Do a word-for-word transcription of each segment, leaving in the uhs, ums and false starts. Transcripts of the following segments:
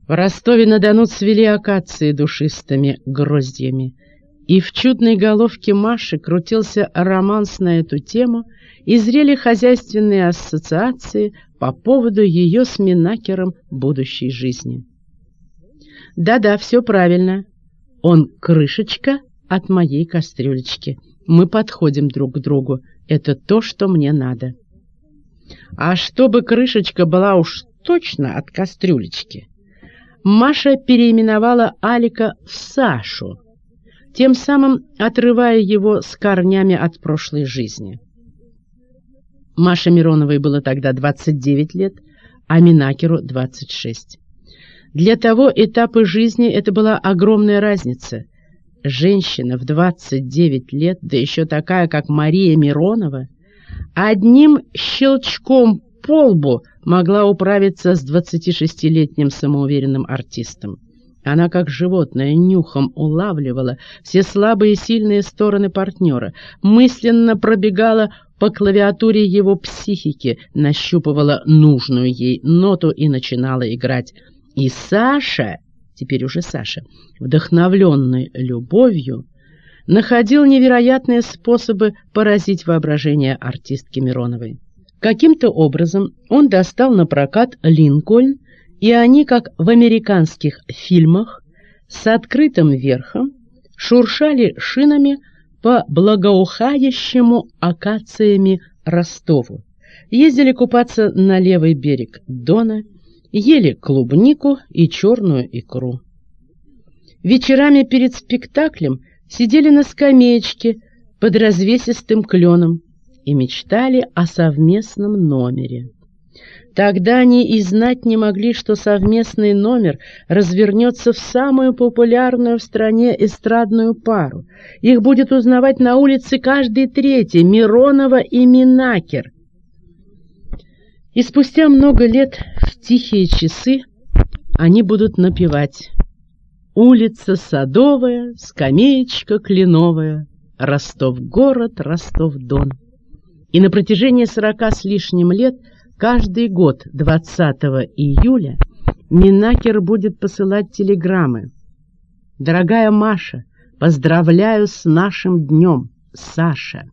В Ростове-на-Дону цвели акации душистыми гроздьями, и в чудной головке Маши крутился романс на эту тему, и зрели хозяйственные ассоциации по поводу ее с Минакером будущей жизни. Да-да, все правильно. Он крышечка от моей кастрюлечки. Мы подходим друг к другу. Это то, что мне надо. А чтобы крышечка была уж точно от кастрюлечки, Маша переименовала Алика в Сашу, тем самым отрывая его с корнями от прошлой жизни. Маше Мироновой было тогда двадцать девять лет, а Минакеру двадцать шесть. Для того этапа жизни это была огромная разница. Женщина в двадцать девять лет, да еще такая, как Мария Миронова, одним щелчком по лбу могла управиться с двадцатишестилетним самоуверенным артистом. Она, как животное, нюхом улавливала все слабые и сильные стороны партнера, мысленно пробегала по клавиатуре его психики, нащупывала нужную ей ноту и начинала играть. И Саша, теперь уже Саша, вдохновленный любовью, находил невероятные способы поразить воображение артистки Мироновой. Каким-то образом он достал на прокат «Линкольн», и они, как в американских фильмах, с открытым верхом шуршали шинами по благоухающему акациями Ростову, ездили купаться на левый берег Дона, ели клубнику и черную икру. Вечерами перед спектаклем сидели на скамеечке под развесистым кленом и мечтали о совместном номере. Тогда они и знать не могли, что совместный номер развернется в самую популярную в стране эстрадную пару. Их будет узнавать на улице каждый третий — Миронова и Минакер. И спустя много лет в тихие часы они будут напевать: «Улица Садовая, скамеечка кленовая, Ростов-город, Ростов-Дон». И на протяжении сорока с лишним лет каждый год двадцатого июля Минакер будет посылать телеграммы: «Дорогая Маша, поздравляю с нашим днем, Саша».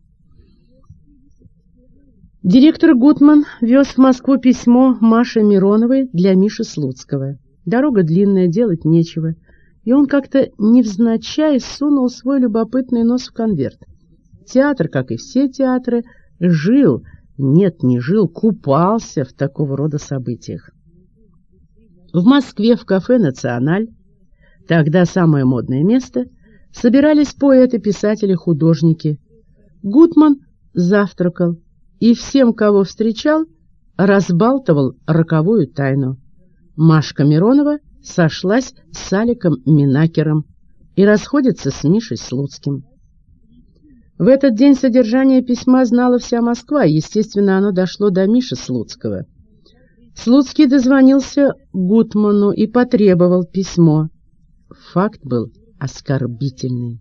Директор Гутман вез в Москву письмо Маше Мироновой для Миши Слуцкого. Дорога длинная, делать нечего, и он как-то невзначай сунул свой любопытный нос в конверт. Театр, как и все театры, жил, нет, не жил, купался в такого рода событиях. В Москве в кафе «Националь», тогда самое модное место, собирались поэты, писатели, художники. Гутман завтракал и всем, кого встречал, разбалтывал роковую тайну. Машка Миронова сошлась с Аликом Минакером и расходится с Мишей Слуцким. В этот день содержание письма знала вся Москва, и, естественно, оно дошло до Миши Слуцкого. Слуцкий дозвонился Гутману и потребовал письмо. Факт был оскорбительный.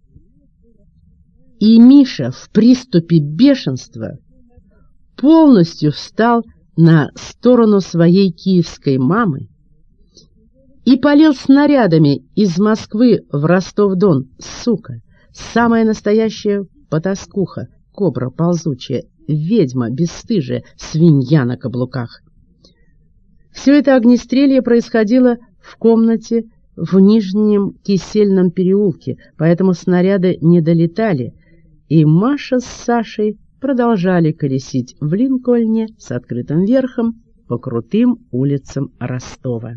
И Миша в приступе бешенства полностью встал на сторону своей киевской мамы и полил снарядами из Москвы в Ростов-Дон, сука, самая настоящая потаскуха, кобра ползучая, ведьма бесстыжая, свинья на каблуках. Все это огнестрелье происходило в комнате в Нижнем Кисельном переулке, поэтому снаряды не долетали, и Маша с Сашей продолжали колесить в Линкольне с открытым верхом по крутым улицам Ростова.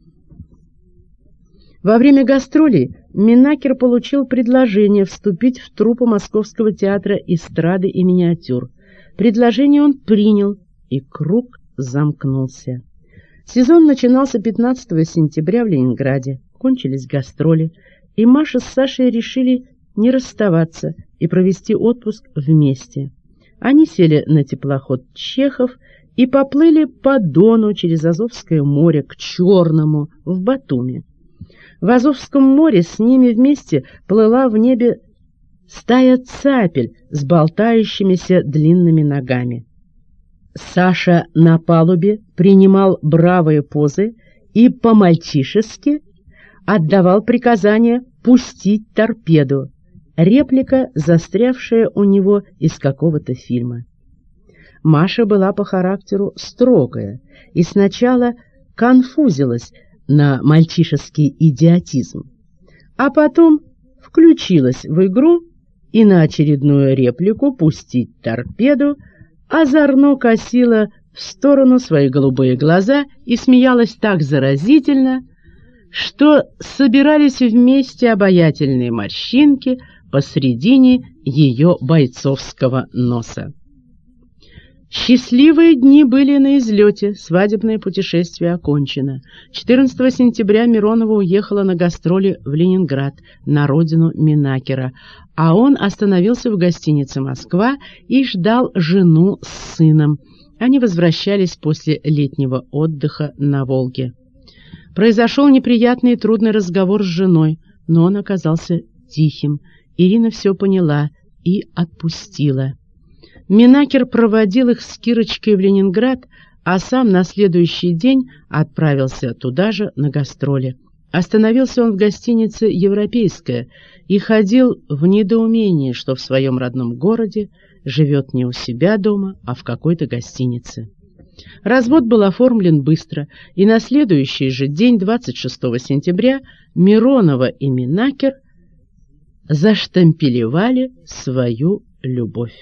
Во время гастролей Минакер получил предложение вступить в труппу Московского театра эстрады и миниатюр. Предложение он принял, и круг замкнулся. Сезон начинался пятнадцатого сентября в Ленинграде, кончились гастроли, и Маша с Сашей решили не расставаться и провести отпуск вместе. Они сели на теплоход «Чехов» и поплыли по Дону через Азовское море к Черному, в Батуми. В Азовском море с ними вместе плыла в небе стая цапель с болтающимися длинными ногами. Саша на палубе принимал бравые позы и по-мальчишески отдавал приказание пустить торпеду, реплика, застрявшая у него из какого-то фильма. Маша была по характеру строгая и сначала конфузилась на мальчишеский идиотизм, а потом включилась в игру и на очередную реплику «пустить торпеду» озорно косила в сторону свои голубые глаза и смеялась так заразительно, что собирались вместе обаятельные морщинки посредине ее бойцовского носа. Счастливые дни были на излете, свадебное путешествие окончено. четырнадцатого сентября Миронова уехала на гастроли в Ленинград, на родину Минакера, а он остановился в гостинице «Москва» и ждал жену с сыном. Они возвращались после летнего отдыха на Волге. Произошел неприятный и трудный разговор с женой, но он оказался тихим. Ирина все поняла и отпустила. Минакер проводил их с Кирочкой в Ленинград, а сам на следующий день отправился туда же на гастроли. Остановился он в гостинице «Европейская» и ходил в недоумении, что в своем родном городе живет не у себя дома, а в какой-то гостинице. Развод был оформлен быстро, и на следующий же день, двадцать шестого сентября, Миронова и Минакер заштампелевали свою любовь.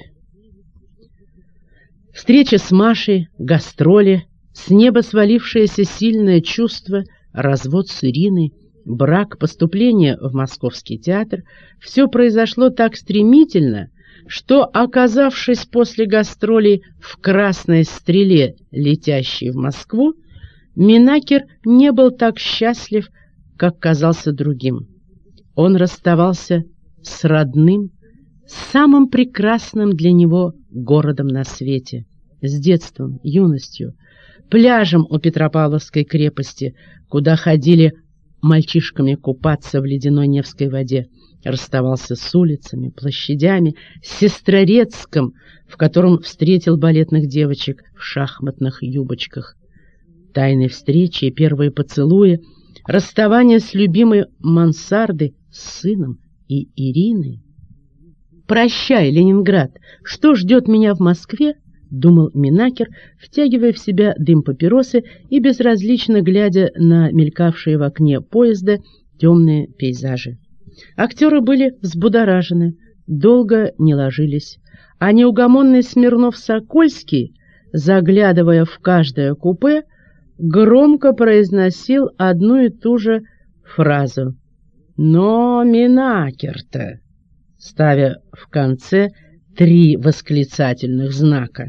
Встреча с Машей, гастроли, с неба свалившееся сильное чувство, развод с Ириной, брак, поступление в Московский театр — все произошло так стремительно, что, оказавшись после гастролей в «Красной стреле», летящей в Москву, Минакер не был так счастлив, как казался другим. Он расставался с родным, самым прекрасным для него городом на свете, с детством, юностью, пляжем у Петропавловской крепости, куда ходили мальчишками купаться в ледяной Невской воде, расставался с улицами, площадями, с Сестрорецком, в котором встретил балетных девочек в шахматных юбочках. Тайные встречи и первые поцелуи, расставание с любимой мансардой, с сыном и Ириной. «Прощай, Ленинград! Что ждет меня в Москве?» — думал Минакер, втягивая в себя дым папиросы и безразлично глядя на мелькавшие в окне поезда темные пейзажи. Актеры были взбудоражены, долго не ложились, а неугомонный Смирнов-Сокольский, заглядывая в каждое купе, громко произносил одну и ту же фразу: «Но Минакер-то!», ставя в конце три восклицательных знака.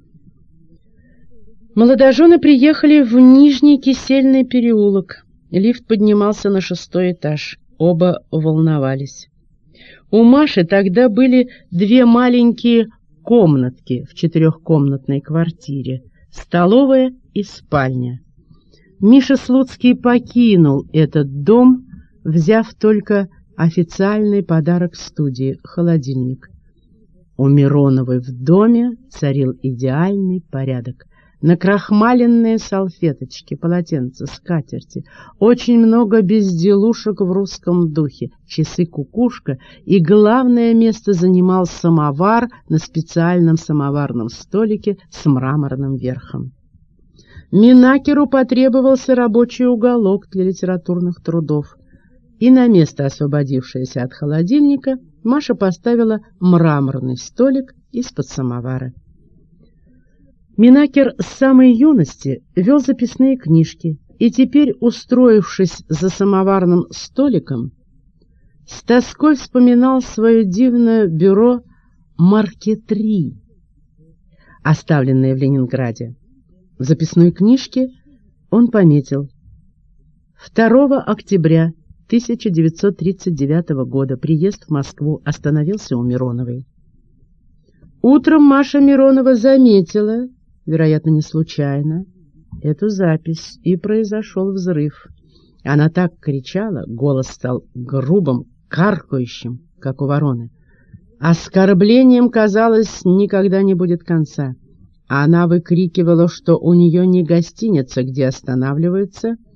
Молодожены приехали в Нижний Кисельный переулок. Лифт поднимался на шестой этаж. Оба волновались. У Маши тогда были две маленькие комнатки в четырехкомнатной квартире, столовая и спальня. Миша Слуцкий покинул этот дом, взяв только официальный подарок студии — холодильник. У Мироновой в доме царил идеальный порядок. Накрахмаленные салфеточки, полотенца, скатерти, очень много безделушек в русском духе, часы-кукушка, и главное место занимал самовар на специальном самоварном столике с мраморным верхом. Минакеру потребовался рабочий уголок для литературных трудов, и на место, освободившееся от холодильника, Маша поставила мраморный столик из-под самовара. Минакер с самой юности вел записные книжки, и теперь, устроившись за самоварным столиком, с тоской вспоминал свое дивное бюро «Маркетри», оставленное в Ленинграде. В записной книжке он пометил: второго октября тысяча девятьсот тридцать девятого года приезд в Москву, остановился у Мироновой. Утром Маша Миронова заметила, вероятно, не случайно, эту запись, и произошел взрыв. Она так кричала, голос стал грубым, каркающим, как у вороны. Оскорблением, казалось, никогда не будет конца. Она выкрикивала, что у нее не гостиница, где останавливается,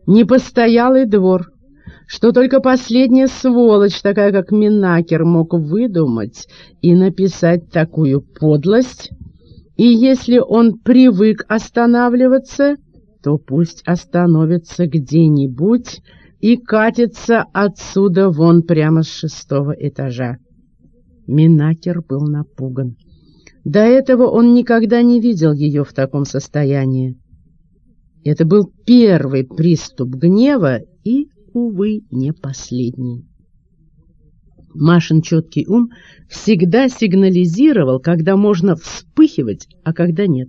непостоялый двор, что только последняя сволочь, такая как Минакер, мог выдумать и написать такую подлость, и если он привык останавливаться, то пусть остановится где-нибудь и катится отсюда вон прямо с шестого этажа. Минакер был напуган. До этого он никогда не видел ее в таком состоянии. Это был первый приступ гнева и, увы, не последний. Машин чуткий ум всегда сигнализировал, когда можно вспыхивать, а когда нет.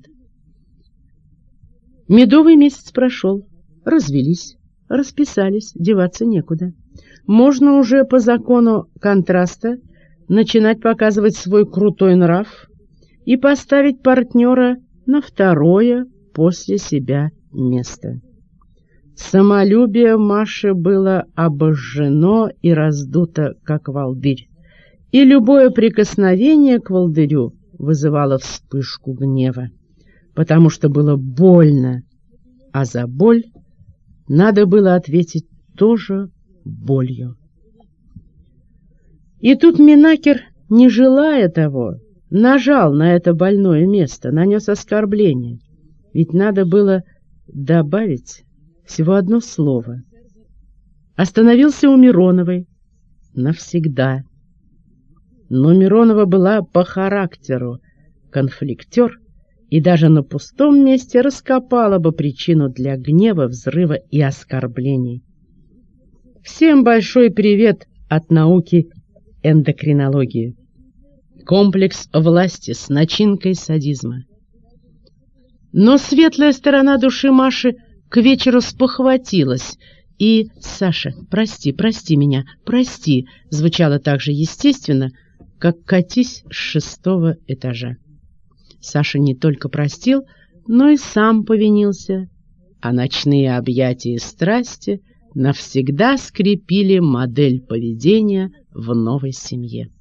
Медовый месяц прошел, развелись, расписались, деваться некуда. Можно уже по закону контраста начинать показывать свой крутой нрав и поставить партнера на второе после себя место. Самолюбие Маши было обожжено и раздуто, как волдырь, и любое прикосновение к волдырю вызывало вспышку гнева, потому что было больно, а за боль надо было ответить тоже болью. И тут Минакер, не желая того, нажал на это больное место, нанес оскорбление, ведь надо было добавить всего одно слово. Остановился у Мироновой навсегда. Но Миронова была по характеру конфликтер и даже на пустом месте раскопала бы причину для гнева, взрыва и оскорблений. Всем большой привет от науки эндокринологии. Комплекс власти с начинкой садизма. Но светлая сторона души Маши к вечеру спохватилась, и «Саша, прости, прости меня, прости» звучало так же естественно, как «катись с шестого этажа». Саша не только простил, но и сам повинился, а ночные объятия и страсти навсегда скрепили модель поведения в новой семье.